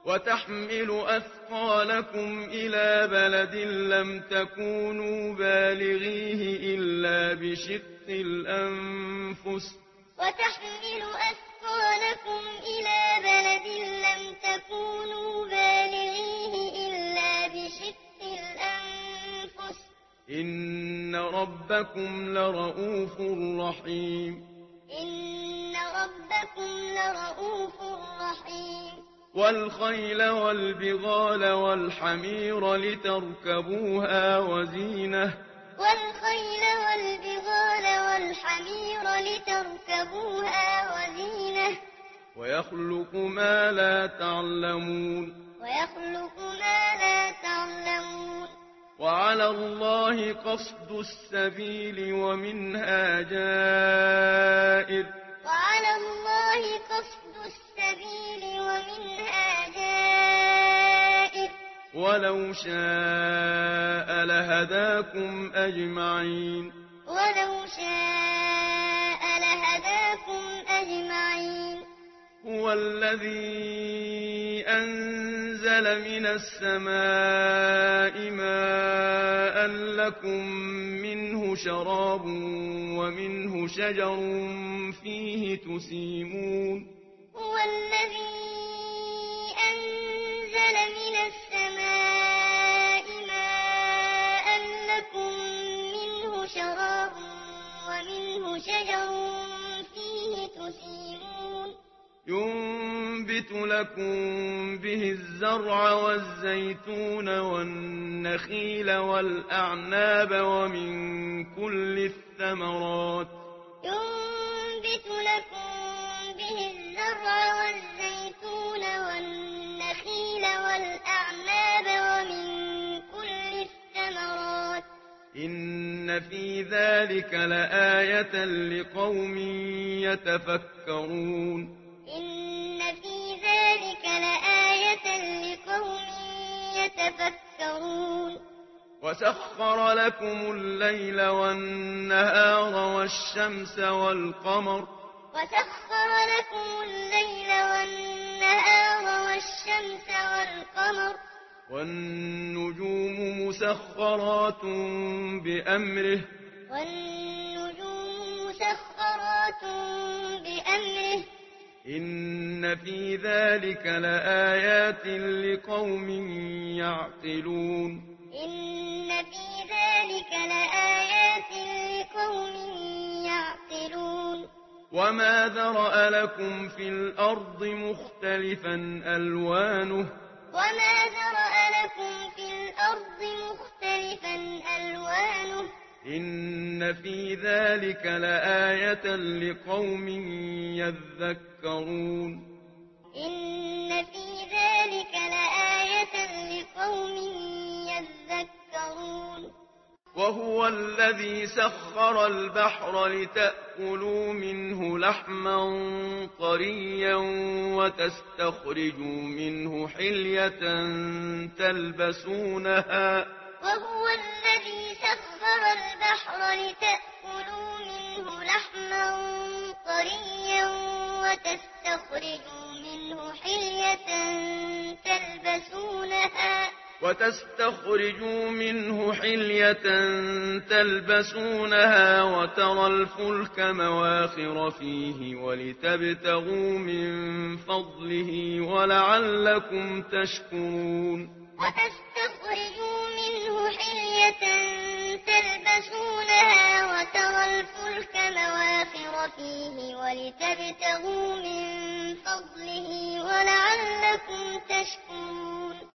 وتحمل أثقالكم إلى بلد لم تكونوا بالغيه إلا بشق الأنفس وتحمل أثقالكم إلى بلد لم تكونوا بالغيه إلا بشق الأنفس إن ربكم لرءوف رحيم إن ربكم لرءوف رحيم والخيل والبغال والحمير لتركبوها وزينة والخيل والبغال والحمير لتركبوها وزينة ويخلق ما لا تعلمون ويخلق ما لا تعلمون وعلى الله قصد السبيل ومنها جائر وعلى الله قصد السبيل ومنها جائر ولو شاء لهداكم أجمعين ولو شاء لهداكم أجمعين هو الذي أنزل من السماء ماء لكم منه شراب ومنه شجر فيه تسيمون هو الذي أنزل من السماء ماء لكم منه شراب ومنه شجر فيه تسيمون ينبت لكم به الزرع والزيتون والنخيل والأعناب ومن كل الثمرات ينبت لكم به الزرع والزيتون والنخيل والأعناب ومن كل الثمرات إن في ذلك لآية لقوم يتفكرون إن في ذلك لآية لقوم يتفكرون وسخر لكم الليل والنهار والشمس والقمر وسخر لكم الليل والنهار والشمس والقمر والنجوم مسخرات بأمره والنجوم مسخرات بأمره إن في ذلك لآيات لقوم يعقلون إن في ذلك لآيات لقوم يعقلون وما ذرأ لكم في الأرض مختلفا ألوانه وما ذرأ لكم في الأرض مختلفا ألوانه إن في ذلك لآية لقوم يذكرون إن في ذلك لآية لقوم يذكرون وهو الذي سخر البحر لتأكلوا منه لحما طريا وتستخرجوا منه حلية تلبسونها وهو الذي سخر البحر لتأكلوا منه لحما طريا وتستخرجوا منه حلية تلبسونها وترى الفلك مواخر فيه ولتبتغوا من فضله ولعلكم تشكرون وتستخرجوا منه حلية تلبسونها وترى الفلك مواخر فيه ولتبتغوا من فضله ولعلكم تشكرون